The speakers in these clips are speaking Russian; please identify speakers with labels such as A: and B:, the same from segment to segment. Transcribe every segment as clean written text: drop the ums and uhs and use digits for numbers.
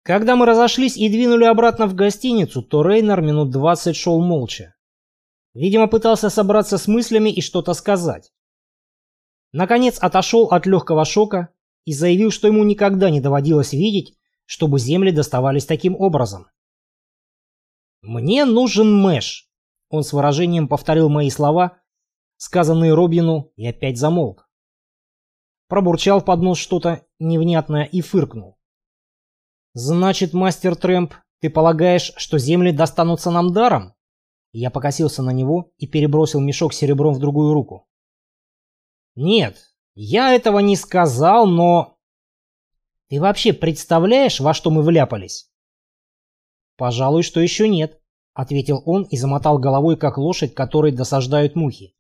A: Когда мы разошлись и двинули обратно в гостиницу, то Рейнер минут 20 шел молча. Видимо, пытался собраться с мыслями и что-то сказать. Наконец отошел от легкого шока и заявил, что ему никогда не доводилось видеть, чтобы земли доставались таким образом. «Мне нужен Мэш», — он с выражением повторил мои слова, сказанные Робину, и опять замолк. Пробурчал под нос что-то невнятное и фыркнул. «Значит, мастер Трэмп, ты полагаешь, что земли достанутся нам даром?» Я покосился на него и перебросил мешок с серебром в другую руку. «Нет, я этого не сказал, но...» «Ты вообще представляешь, во что мы вляпались?» «Пожалуй, что еще нет», — ответил он и замотал головой, как лошадь, которой досаждают мухи.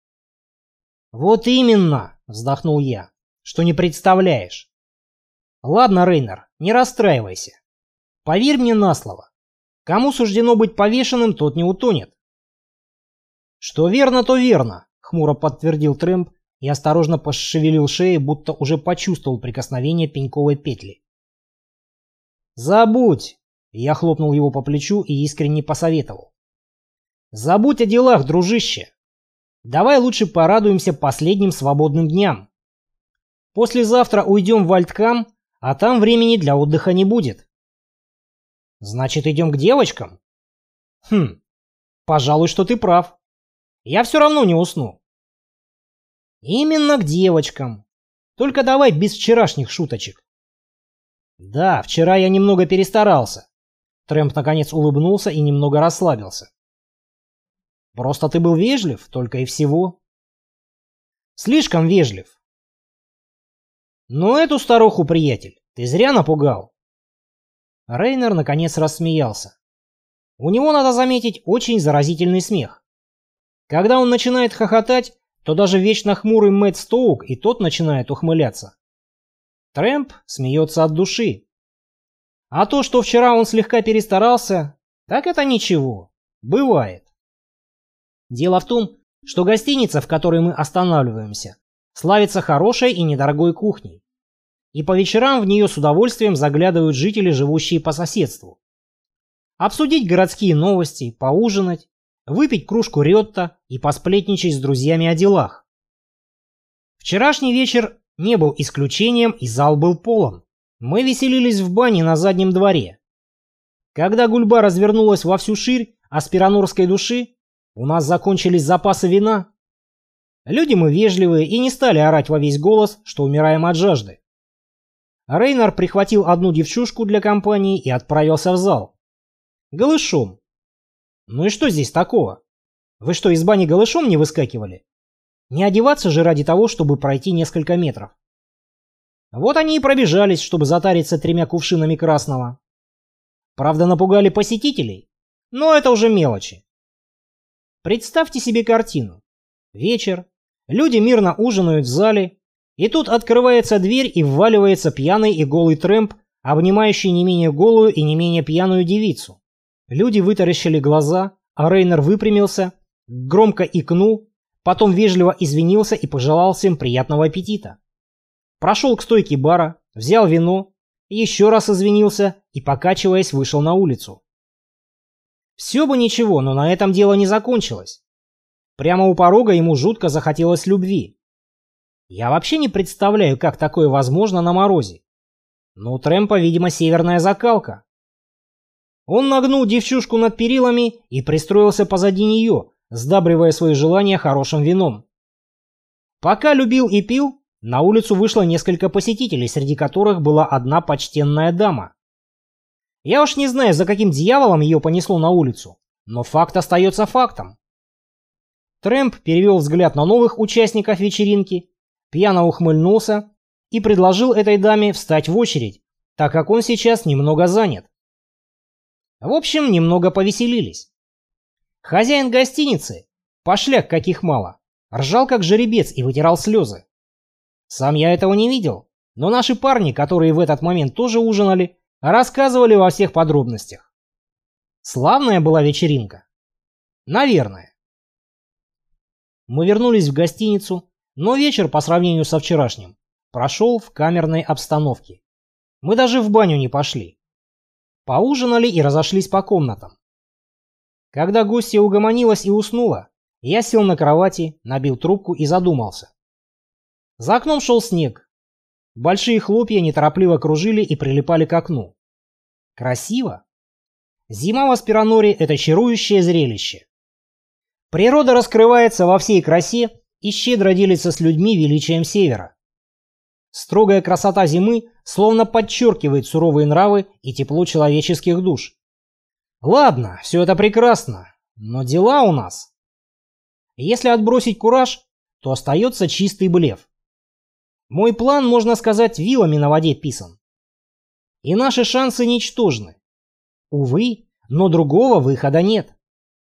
A: «Вот именно», — вздохнул я, — «что не представляешь». «Ладно, Рейнер, не расстраивайся. Поверь мне на слово. Кому суждено быть повешенным, тот не утонет». «Что верно, то верно», — хмуро подтвердил Трэмп и осторожно пошевелил шеей, будто уже почувствовал прикосновение пеньковой петли. «Забудь», — я хлопнул его по плечу и искренне посоветовал. «Забудь о делах, дружище. Давай лучше порадуемся последним свободным дням. Послезавтра уйдем в Альткам, а там времени для отдыха не будет». «Значит, идем к девочкам?» Пожалуй, что ты прав. Я все равно не усну». «Именно к девочкам. Только давай без вчерашних шуточек». «Да, вчера я немного перестарался». Трэмп наконец улыбнулся и немного расслабился. «Просто ты был вежлив, только и всего». «Слишком вежлив». «Но эту старуху, приятель, ты зря напугал». Рейнер наконец рассмеялся. У него, надо заметить, очень заразительный смех. Когда он начинает хохотать, то даже вечно хмурый Мэтт Стоук и тот начинает ухмыляться. Трэмп смеется от души. А то, что вчера он слегка перестарался, так это ничего. Бывает. Дело в том, что гостиница, в которой мы останавливаемся, славится хорошей и недорогой кухней. И по вечерам в нее с удовольствием заглядывают жители, живущие по соседству. Обсудить городские новости, поужинать, выпить кружку рётта и посплетничать с друзьями о делах. Вчерашний вечер не был исключением, и зал был полон. Мы веселились в бане на заднем дворе. Когда гульба развернулась во всю ширь аспиранорской души, у нас закончились запасы вина. Люди мы вежливые и не стали орать во весь голос, что умираем от жажды. Рейнер прихватил одну девчушку для компании и отправился в зал. Голышом. Ну и что здесь такого? Вы что, из бани голышом не выскакивали? Не одеваться же ради того, чтобы пройти несколько метров. Вот они и пробежались, чтобы затариться 3 кувшинами красного. Правда, напугали посетителей, но это уже мелочи. Представьте себе картину. Вечер, люди мирно ужинают в зале, и тут открывается дверь и вваливается пьяный и голый Трэмп, обнимающий не менее голую и не менее пьяную девицу. Люди вытаращили глаза, а Рейнер выпрямился, громко икнул, потом вежливо извинился и пожелал всем приятного аппетита. Прошел к стойке бара, взял вино, еще раз извинился и, покачиваясь, вышел на улицу. Все бы ничего, но на этом дело не закончилось. Прямо у порога ему жутко захотелось любви. Я вообще не представляю, как такое возможно на морозе. Но у Трэмпа, видимо, северная закалка. Он нагнул девчушку над перилами и пристроился позади нее, сдабривая свои желания хорошим вином. Пока любил и пил, на улицу вышло несколько посетителей, среди которых была одна почтенная дама. Я уж не знаю, за каким дьяволом ее понесло на улицу, но факт остается фактом. Трэмп перевел взгляд на новых участников вечеринки, пьяно ухмыльнулся и предложил этой даме встать в очередь, так как он сейчас немного занят. В общем, немного повеселились. Хозяин гостиницы, пошляк каких мало, ржал как жеребец и вытирал слезы. Сам я этого не видел, но наши парни, которые в этот момент тоже ужинали, рассказывали во всех подробностях. Славная была вечеринка. Наверное. Мы вернулись в гостиницу, но вечер по сравнению со вчерашним прошел в камерной обстановке. Мы даже в баню не пошли. Поужинали и разошлись по комнатам. Когда гостья угомонилась и уснула, я сел на кровати, набил трубку и задумался. За окном шел снег. Большие хлопья неторопливо кружили и прилипали к окну. Красиво. Зима в Аспираноре — это чарующее зрелище. Природа раскрывается во всей красе и щедро делится с людьми величием севера. Строгая красота зимы словно подчеркивает суровые нравы и тепло человеческих душ. Ладно, все это прекрасно, но дела у нас. Если отбросить кураж, то остается чистый блеф. Мой план, можно сказать, вилами на воде писан. И наши шансы ничтожны. Увы, но другого выхода нет.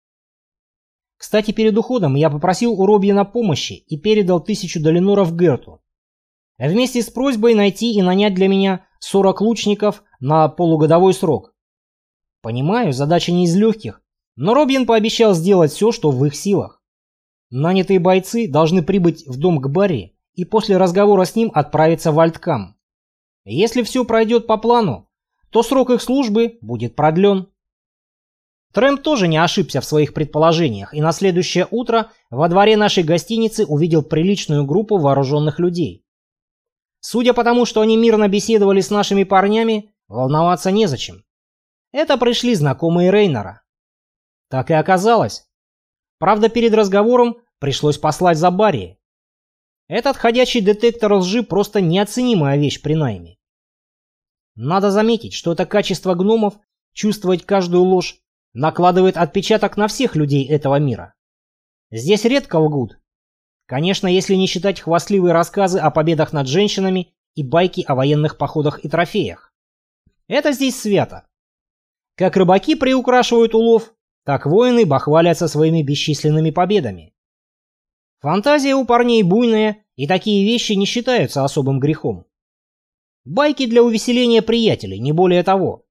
A: Кстати, перед уходом я попросил у Робьена помощи и передал 1000 долиноров Герту. Вместе с просьбой найти и нанять для меня 40 лучников на полугодовой срок. Понимаю, задача не из легких, но Робьен пообещал сделать все, что в их силах. Нанятые бойцы должны прибыть в дом к Барри и после разговора с ним отправиться в Альткам. Если все пройдет по плану, то срок их службы будет продлен. Трэмп тоже не ошибся в своих предположениях, и на следующее утро во дворе нашей гостиницы увидел приличную группу вооруженных людей. Судя по тому, что они мирно беседовали с нашими парнями, волноваться незачем. Это пришли знакомые Рейнора. Так и оказалось. Правда, перед разговором пришлось послать за Барри. Этот ходячий детектор лжи просто неоценимая вещь при найме. Надо заметить, что это качество гномов чувствовать каждую ложь накладывает отпечаток на всех людей этого мира. Здесь редко лгут. Конечно, если не считать хвастливые рассказы о победах над женщинами и байки о военных походах и трофеях. Это здесь свято. Как рыбаки приукрашивают улов, так воины бахвалятся своими бесчисленными победами. Фантазия у парней буйная, и такие вещи не считаются особым грехом. Байки для увеселения приятелей, не более того.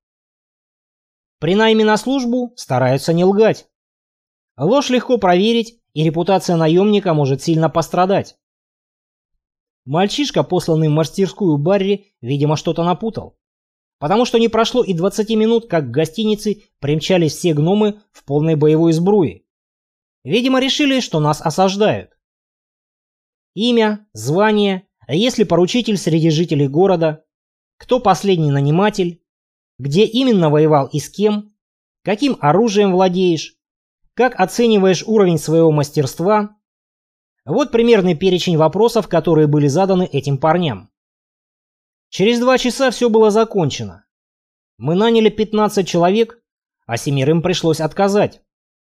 A: При найме на службу стараются не лгать. Ложь легко проверить, и репутация наемника может сильно пострадать. Мальчишка, посланный в мастерскую Барри, видимо, что-то напутал. Потому что не прошло и 20 минут, как к гостинице примчались все гномы в полной боевой сбруе. Видимо, решили, что нас осаждают. Имя, звание, а если поручитель среди жителей города, кто последний наниматель, где именно воевал и с кем, каким оружием владеешь, как оцениваешь уровень своего мастерства. Вот примерный перечень вопросов, которые были заданы этим парням. Через 2 часа все было закончено. Мы наняли 15 человек, а 7 пришлось отказать.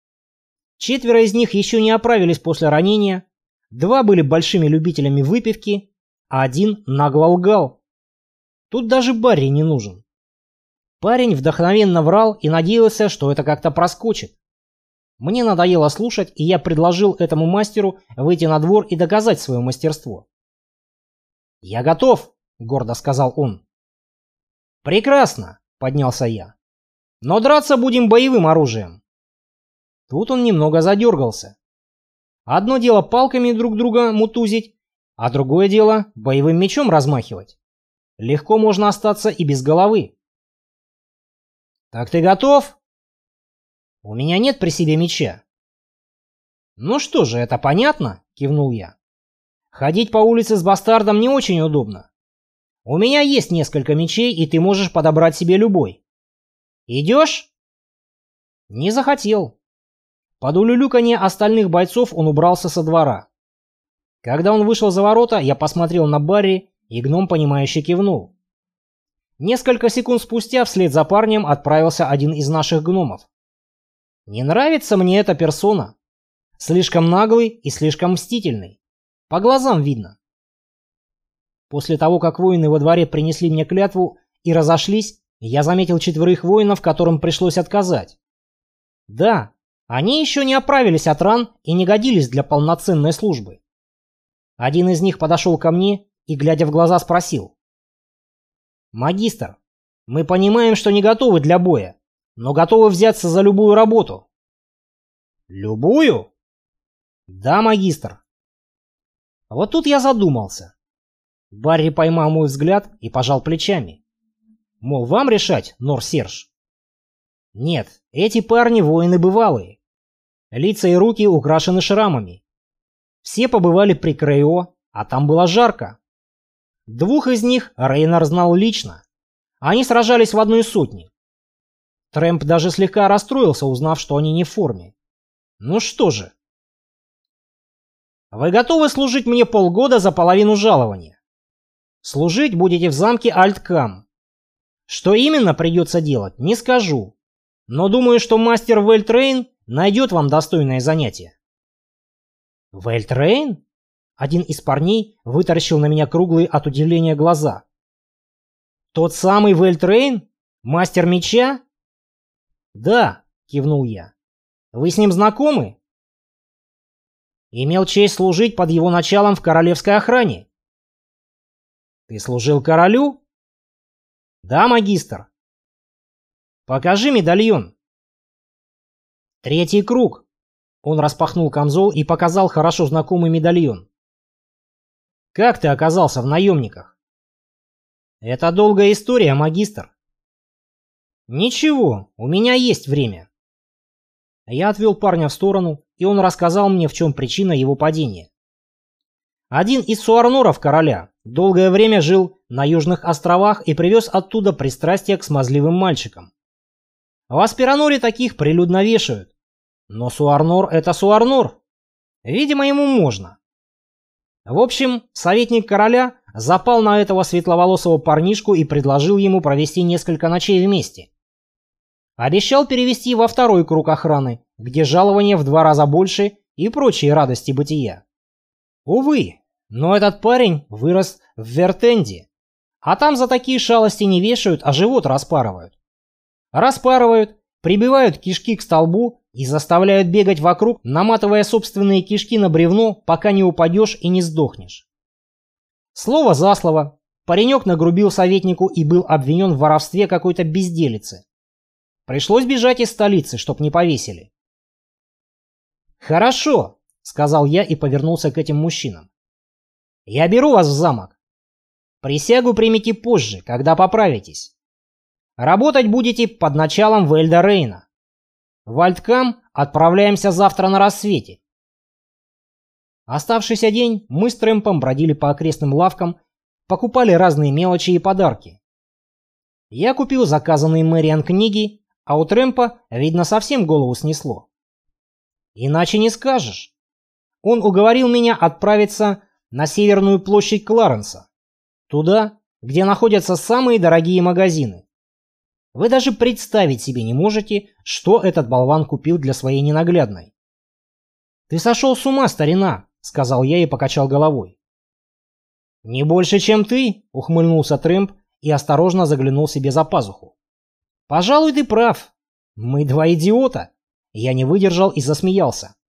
A: 4 из них еще не оправились после ранения, 2 были большими любителями выпивки, а 1 нагло лгал. Тут даже Барри не нужен. Парень вдохновенно врал и надеялся, что это как-то проскочит. Мне надоело слушать, и я предложил этому мастеру выйти на двор и доказать свое мастерство. «Я готов», — гордо сказал он. «Прекрасно», — поднялся я. «Но драться будем боевым оружием». Тут он немного задергался. Одно дело палками друг друга мутузить, а другое дело боевым мечом размахивать. Легко можно остаться и без головы. «Так ты готов?» «У меня нет при себе меча». «Ну что же, это понятно», — кивнул я. «Ходить по улице с бастардом не очень удобно. У меня есть несколько мечей, и ты можешь подобрать себе любой. Идешь?» Не захотел. Под улюлюканье остальных бойцов он убрался со двора. Когда он вышел за ворота, я посмотрел на Барри, и гном, понимающе кивнул. Несколько секунд спустя вслед за парнем отправился один из наших гномов. Не нравится мне эта персона. Слишком наглый и слишком мстительный. По глазам видно. После того, как воины во дворе принесли мне клятву и разошлись, я заметил 4 воинов, которым пришлось отказать. Да, они еще не оправились от ран и не годились для полноценной службы. Один из них подошел ко мне и, глядя в глаза, спросил: «Магистр, мы понимаем, что не готовы для боя, но готовы взяться за любую работу». «Любую?» «Да, магистр». Вот тут я задумался. Барри поймал мой взгляд и пожал плечами. Мол, вам решать, Нор Серж. Нет, эти парни воины бывалые. Лица и руки украшены шрамами. Все побывали при Крейо, а там было жарко. 2 из них Рейнар знал лично. Они сражались в 1 сотне. Трэмп даже слегка расстроился, узнав, что они не в форме. Ну что же. Вы готовы служить мне полгода за половину жалования? Служить будете в замке Альткам. Что именно придется делать, не скажу. Но думаю, что мастер Вельтрейн найдет вам достойное занятие. Вельтрейн? Один из парней вытаращил на меня круглые от удивления глаза. Тот самый Вельтрейн? Мастер меча? Да, кивнул я. Вы с ним знакомы? Имел честь служить под его началом в королевской охране. Ты служил королю? Да, магистр. Покажи медальон. 3 круг. Он распахнул камзол и показал хорошо знакомый медальон. Как ты оказался в наемниках? Это долгая история, магистр. Ничего, у меня есть время. Я отвел парня в сторону, и он рассказал мне, в чем причина его падения. Один из суарноров короля долгое время жил на Южных островах и привез оттуда пристрастие к смазливым мальчикам. В Аспираноре таких прилюдно вешают. Но суарнор — это суарнор. Видимо, ему можно. В общем, советник короля запал на этого светловолосого парнишку и предложил ему провести несколько ночей вместе. Обещал перевести во 2 круг охраны, где жалование в 2 раза больше и прочие радости бытия. Увы, но этот парень вырос в Вертенде, а там за такие шалости не вешают, а живот распарывают. Распарывают, прибивают кишки к столбу и заставляют бегать вокруг, наматывая собственные кишки на бревно, пока не упадешь и не сдохнешь. Слово за слово, паренек нагрубил советнику и был обвинен в воровстве какой-то безделицы. Пришлось бежать из столицы, чтоб не повесили. «Хорошо», — сказал я и повернулся к этим мужчинам. «Я беру вас в замок. Присягу примите позже, когда поправитесь. Работать будете под началом Вельда Рейна. В Альткам отправляемся завтра на рассвете». Оставшийся день мы с Трэмпом бродили по окрестным лавкам, покупали разные мелочи и подарки. Я купил заказанные Мэриан книги, а у Трэмпа, видно, совсем голову снесло. Иначе не скажешь. Он уговорил меня отправиться на Северную площадь Кларенса. Туда, где находятся самые дорогие магазины. Вы даже представить себе не можете, что этот болван купил для своей ненаглядной. «Ты сошел с ума, старина», — сказал я и покачал головой. «Не больше, чем ты», — ухмыльнулся Трэмп и осторожно заглянул себе за пазуху. «Пожалуй, ты прав. Мы 2 идиота». Я не выдержал и засмеялся.